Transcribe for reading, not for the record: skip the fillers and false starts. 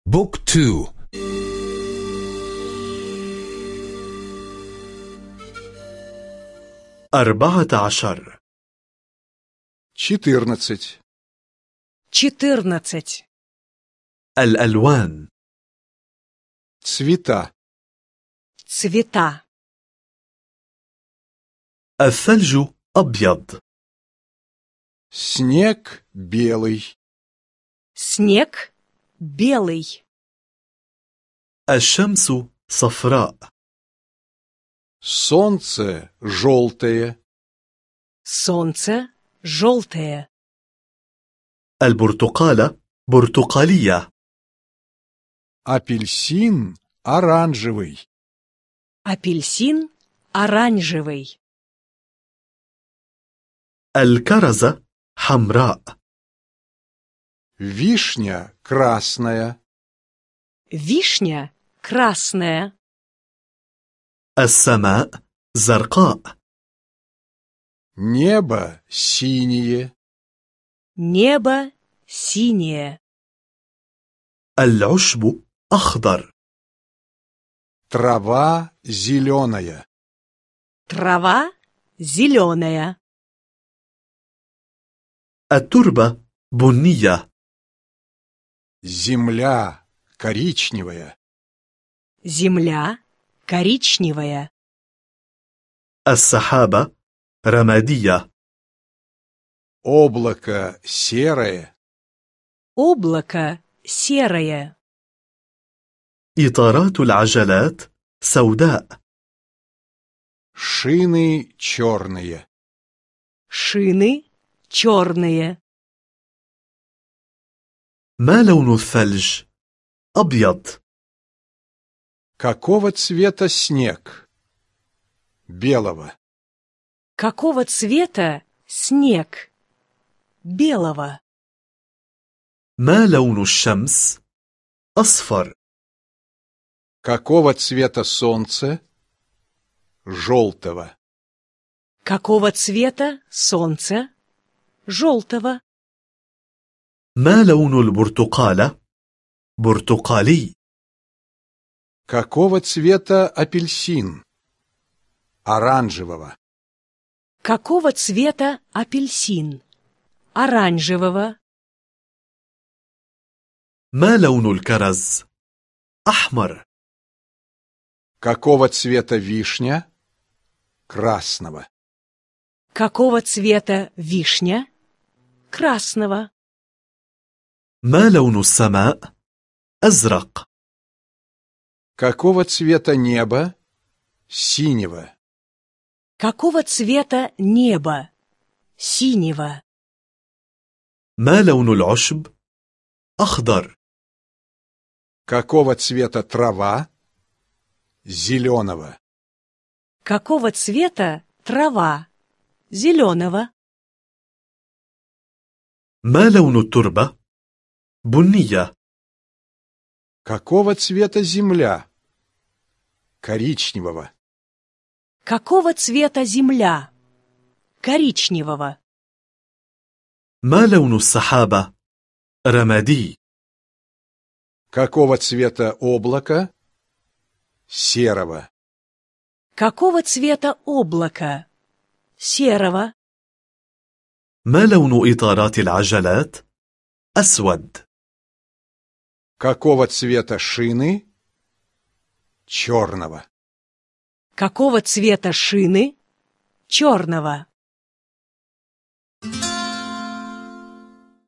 بوك 2. 14. 14. 14. الألوان. Цвета. Цвета. الثلج أبيض. Снег белый. Снег белый. الشمس صفراء. Солнце желтое. Солнце желтое. البرتقالة برتقالية. Апельсин оранжевый. Апельсин оранжевый. الكرزة حمراء. Вишня красная. Вишня красная. السماء زرقاء. Небо синее. Небо синее. العشب أخضر. Трава зеленая. Трава зеленая. التربة بنية. Земля коричневая. Земля коричневая. السحابة رمادية. Облако серое. Облако серое. إطارات العجلات سوداء. Шины черные. Шины черные. ما لون الثلج؟ أبيض. Какого цвета снег? Белого. Какого цвета снег? Белого. ما لون الشمس؟ أصفر. Какого цвета солнце? Желтого. Какого цвета солнце? Желтого. ما لون البرتقالة؟ برتقالي. Какого цвета апельсин? Оранжевого. Какого цвета апельсин? Оранжевого. ما لون الكرز؟ أحمر. Какого цвета вишня? Красного. Какого цвета вишня? Красного. ما لون السماء؟ أزرق. Какого цвета небо? Синего. Какого цвета небо? Синего. ما لون العشب؟ أخضر. Какого цвета трава? Зеленого. Какого цвета трава? Зеленого. ما لون التربة؟ بنية. Какого цвета земля? Коричневого. Какого цвета земля? Коричневого. ما лون السحابة؟ رمادي. Какого цвета облако? Серого. Какого цвета облако? Серого. ما لون إطارات العجلات؟ أسود. Какого цвета шины? Черного. Какого цвета шины? Черного.